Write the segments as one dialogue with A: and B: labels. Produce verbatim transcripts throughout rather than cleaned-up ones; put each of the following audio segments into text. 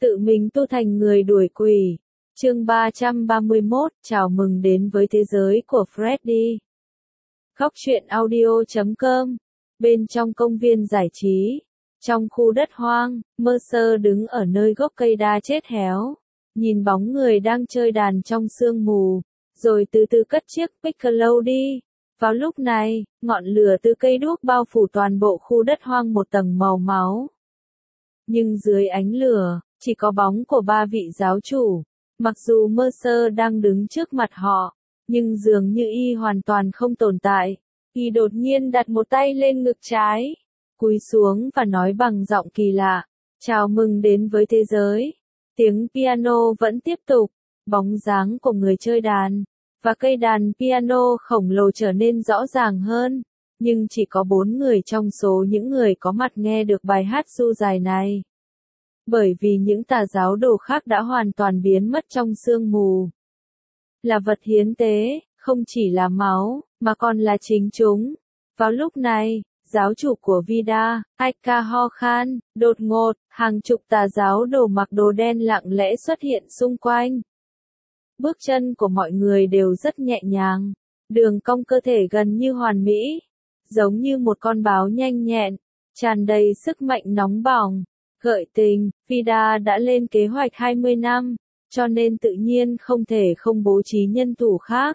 A: Tự mình tu thành người đuổi quỷ. Chương ba trăm ba mươi mốt, chào mừng đến với thế giới của Freddy. Góc truyện audio chấm com. Bên trong công viên giải trí, trong khu đất hoang, Mercer đứng ở nơi gốc cây đa chết héo, nhìn bóng người đang chơi đàn trong sương mù, rồi từ từ cất chiếc piccolo đi. Vào lúc này, ngọn lửa từ cây đuốc bao phủ toàn bộ khu đất hoang một tầng màu máu. Nhưng dưới ánh lửa, chỉ có bóng của ba vị giáo chủ. Mặc dù Mercer đang đứng trước mặt họ, nhưng dường như y hoàn toàn không tồn tại. Y đột nhiên đặt một tay lên ngực trái, cúi xuống và nói bằng giọng kỳ lạ, chào mừng đến với thế giới. Tiếng piano vẫn tiếp tục, bóng dáng của người chơi đàn, và cây đàn piano khổng lồ trở nên rõ ràng hơn, nhưng chỉ có bốn người trong số những người có mặt nghe được bài hát du dài này. Bởi vì những tà giáo đồ khác đã hoàn toàn biến mất trong sương mù. Là vật hiến tế, không chỉ là máu, mà còn là chính chúng. Vào lúc này, giáo chủ của Vida, Aika ho khan, đột ngột, hàng chục tà giáo đồ mặc đồ đen lặng lẽ xuất hiện xung quanh. Bước chân của mọi người đều rất nhẹ nhàng, đường cong cơ thể gần như hoàn mỹ, giống như một con báo nhanh nhẹn, tràn đầy sức mạnh nóng bỏng. Gợi tình, Vida đã lên kế hoạch hai mươi năm, cho nên tự nhiên không thể không bố trí nhân thủ khác.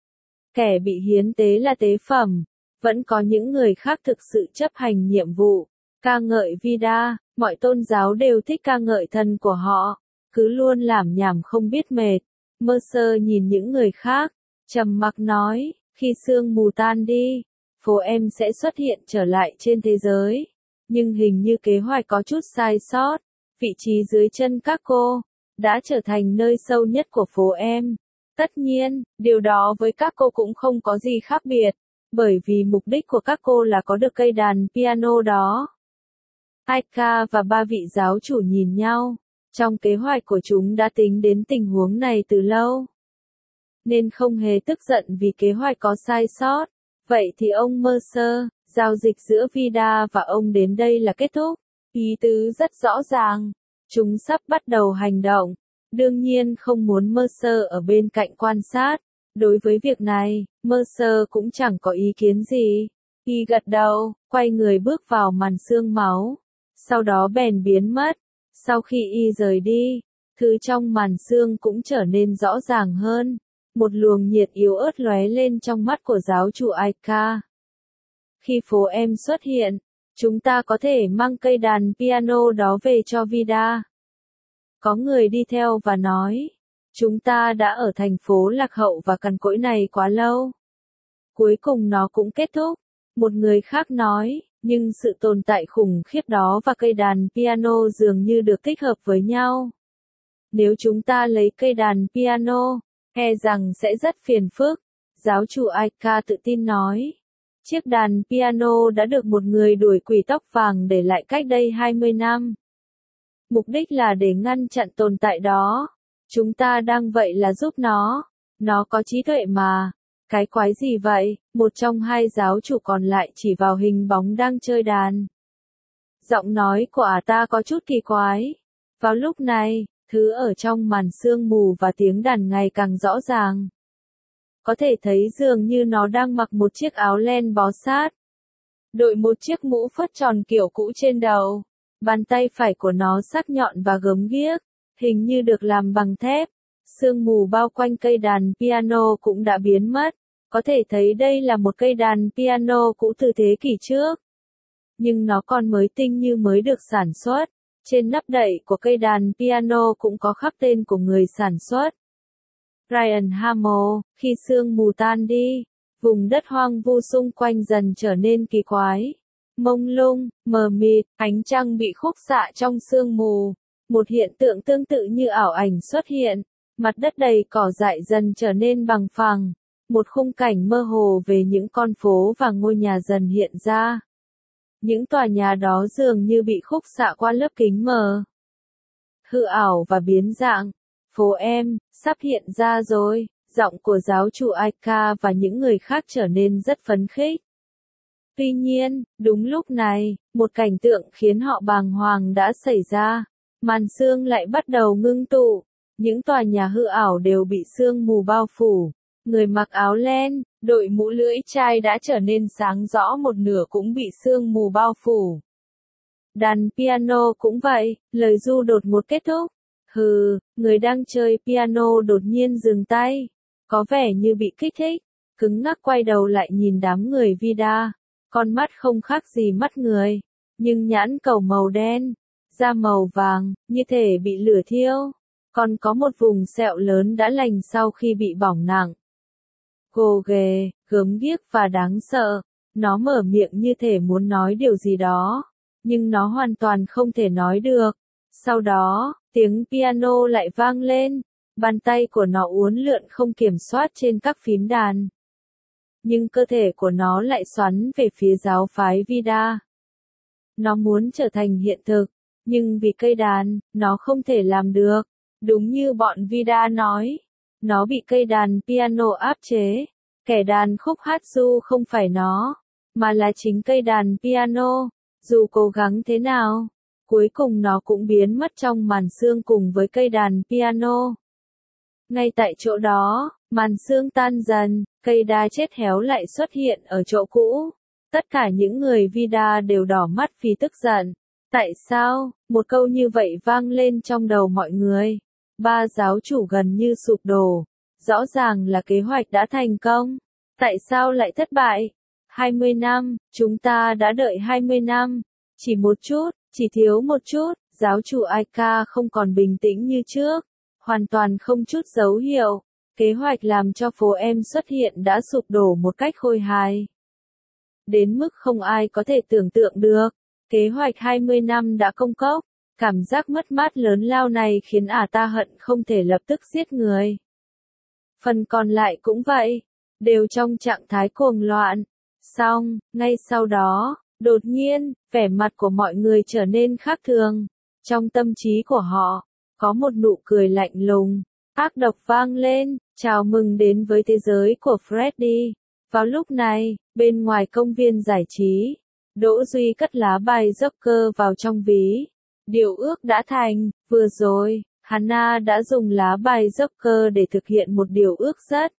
A: Kẻ bị hiến tế là tế phẩm, vẫn có những người khác thực sự chấp hành nhiệm vụ. Ca ngợi Vida, mọi tôn giáo đều thích ca ngợi thần của họ, cứ luôn lảm nhảm không biết mệt. Mercer nhìn những người khác, trầm mặc nói, khi sương mù tan đi, phố em sẽ xuất hiện trở lại trên thế giới. Nhưng hình như kế hoạch có chút sai sót, vị trí dưới chân các cô, đã trở thành nơi sâu nhất của phố em. Tất nhiên, điều đó với các cô cũng không có gì khác biệt, bởi vì mục đích của các cô là có được cây đàn piano đó. Aika và ba vị giáo chủ nhìn nhau, trong kế hoạch của chúng đã tính đến tình huống này từ lâu. Nên không hề tức giận vì kế hoạch có sai sót. Vậy thì ông Mercer, giao dịch giữa Vida và ông đến đây là kết thúc. Ý tứ rất rõ ràng. Chúng sắp bắt đầu hành động. Đương nhiên không muốn Mercer ở bên cạnh quan sát. Đối với việc này, Mercer cũng chẳng có ý kiến gì. Y gật đầu, quay người bước vào màn sương máu. Sau đó bèn biến mất. Sau khi y rời đi, thứ trong màn sương cũng trở nên rõ ràng hơn. Một luồng nhiệt yếu ớt lóe lên trong mắt của giáo chủ Aika. Khi phố em xuất hiện, chúng ta có thể mang cây đàn piano đó về cho Vida. Có người đi theo và nói, chúng ta đã ở thành phố lạc hậu và cằn cỗi này quá lâu. Cuối cùng nó cũng kết thúc. Một người khác nói, nhưng sự tồn tại khủng khiếp đó và cây đàn piano dường như được tích hợp với nhau. Nếu chúng ta lấy cây đàn piano, e rằng sẽ rất phiền phức. Giáo chủ Aika tự tin nói. Chiếc đàn piano đã được một người đuổi quỷ tóc vàng để lại cách đây hai mươi năm. Mục đích là để ngăn chặn tồn tại đó. Chúng ta đang vậy là giúp nó. Nó có trí tuệ mà. Cái quái gì vậy? Một trong hai giáo chủ còn lại chỉ vào hình bóng đang chơi đàn. Giọng nói của ả ta có chút kỳ quái. Vào lúc này, thứ ở trong màn sương mù và tiếng đàn ngày càng rõ ràng. Có thể thấy dường như nó đang mặc một chiếc áo len bó sát. Đội một chiếc mũ phất tròn kiểu cũ trên đầu. Bàn tay phải của nó sắc nhọn và gớm ghiếc, hình như được làm bằng thép. Sương mù bao quanh cây đàn piano cũng đã biến mất. Có thể thấy đây là một cây đàn piano cũ từ thế kỷ trước. Nhưng nó còn mới tinh như mới được sản xuất. Trên nắp đậy của cây đàn piano cũng có khắc tên của người sản xuất. Ryan Hamill. Khi sương mù tan đi, vùng đất hoang vu xung quanh dần trở nên kỳ quái. Mông lung, mờ mịt, ánh trăng bị khúc xạ trong sương mù. Một hiện tượng tương tự như ảo ảnh xuất hiện. Mặt đất đầy cỏ dại dần trở nên bằng phẳng. Một khung cảnh mơ hồ về những con phố và ngôi nhà dần hiện ra. Những tòa nhà đó dường như bị khúc xạ qua lớp kính mờ. Hư ảo và biến dạng. Phố em, sắp hiện ra rồi. Giọng của giáo chủ Aika và những người khác trở nên rất phấn khích. Tuy nhiên, đúng lúc này, một cảnh tượng khiến họ bàng hoàng đã xảy ra. màn sương lại bắt đầu ngưng tụ. Những tòa nhà hư ảo đều bị sương mù bao phủ. Người mặc áo len, đội mũ lưỡi chai đã trở nên sáng rõ, một nửa cũng bị sương mù bao phủ. Đàn piano cũng vậy, lời du đột ngột kết thúc. Hừ, người đang chơi piano đột nhiên dừng tay. Có vẻ như bị kích thích. Cứng ngắc quay đầu lại nhìn đám người Vida. Con mắt không khác gì mắt người. Nhưng nhãn cầu màu đen, da màu vàng, như thể bị lửa thiêu. Còn có một vùng sẹo lớn đã lành sau khi bị bỏng nặng. Gồ ghề, gớm ghiếc và đáng sợ. Nó mở miệng như thể muốn nói điều gì đó. Nhưng nó hoàn toàn không thể nói được. Sau đó, tiếng piano lại vang lên. Bàn tay của nó uốn lượn không kiểm soát trên các phím đàn. Nhưng cơ thể của nó lại xoắn về phía giáo phái Vida. Nó muốn trở thành hiện thực. Nhưng vì cây đàn, nó không thể làm được. Đúng như bọn Vida nói. Nó bị cây đàn piano áp chế. Kẻ đàn khúc hát ru không phải nó, mà là chính cây đàn piano. Dù cố gắng thế nào, cuối cùng nó cũng biến mất trong màn sương cùng với cây đàn piano. Ngay tại chỗ đó, màn sương tan dần, cây đa chết héo lại xuất hiện ở chỗ cũ. Tất cả những người Vida đều đỏ mắt vì tức giận. Tại sao? Một câu như vậy vang lên trong đầu mọi người. Ba giáo chủ gần như sụp đổ. Rõ ràng là kế hoạch đã thành công. Tại sao lại thất bại? hai mươi năm, chúng ta đã đợi hai mươi năm. Chỉ một chút, chỉ thiếu một chút, giáo chủ Aika không còn bình tĩnh như trước. Hoàn toàn không chút dấu hiệu. Kế hoạch làm cho phố em xuất hiện đã sụp đổ một cách khôi hài. Đến mức không ai có thể tưởng tượng được. Kế hoạch hai mươi năm đã công cốc. Cảm giác mất mát lớn lao này khiến ả ta hận không thể lập tức giết người. Phần còn lại cũng vậy. Đều trong trạng thái cuồng loạn. Xong, ngay sau đó, đột nhiên, vẻ mặt của mọi người trở nên khác thường. Trong tâm trí của họ, có một nụ cười lạnh lùng, ác độc vang lên. Chào mừng đến với thế giới của Freddy. Vào lúc này, bên ngoài công viên giải trí, Đỗ Duy cất lá bài Joker vào trong ví. Điều ước đã thành, vừa rồi, Hana đã dùng lá bài Joker để thực hiện một điều ước rất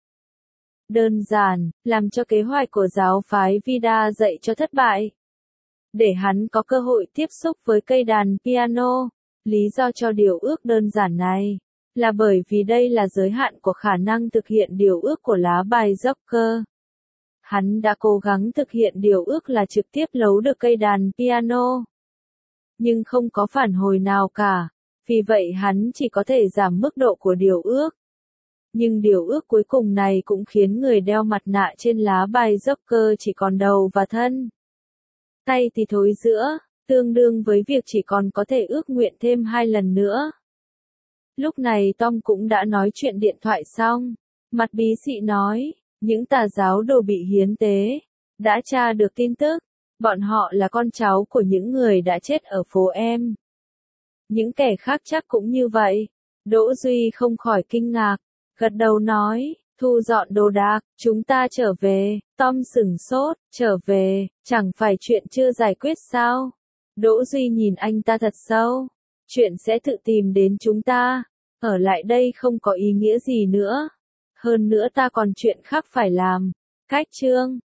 A: đơn giản, làm cho kế hoạch của giáo phái Vida dậy cho thất bại. Để hắn có cơ hội tiếp xúc với cây đàn piano. Lý do cho điều ước đơn giản này là bởi vì đây là giới hạn của khả năng thực hiện điều ước của lá bài Joker. Hắn đã cố gắng thực hiện điều ước là trực tiếp lấu được cây đàn piano. Nhưng không có phản hồi nào cả. Vì vậy hắn chỉ có thể giảm mức độ của điều ước. Nhưng điều ước cuối cùng này cũng khiến người đeo mặt nạ trên lá bài Joker chỉ còn đầu và thân. Tay thì thối giữa, tương đương với việc chỉ còn có thể ước nguyện thêm hai lần nữa. Lúc này Tom cũng đã nói chuyện điện thoại xong. Mặt bí xị nói, những tà giáo đồ bị hiến tế, đã tra được tin tức. Bọn họ là con cháu của những người đã chết ở phố em. Những kẻ khác chắc cũng như vậy. Đỗ Duy không khỏi kinh ngạc, gật đầu nói, thu dọn đồ đạc, chúng ta trở về. Tom sửng sốt, trở về, chẳng phải chuyện chưa giải quyết sao? Đỗ Duy nhìn anh ta thật sâu. Chuyện sẽ tự tìm đến chúng ta. Ở lại đây không có ý nghĩa gì nữa. Hơn nữa ta còn chuyện khác phải làm. Cách chương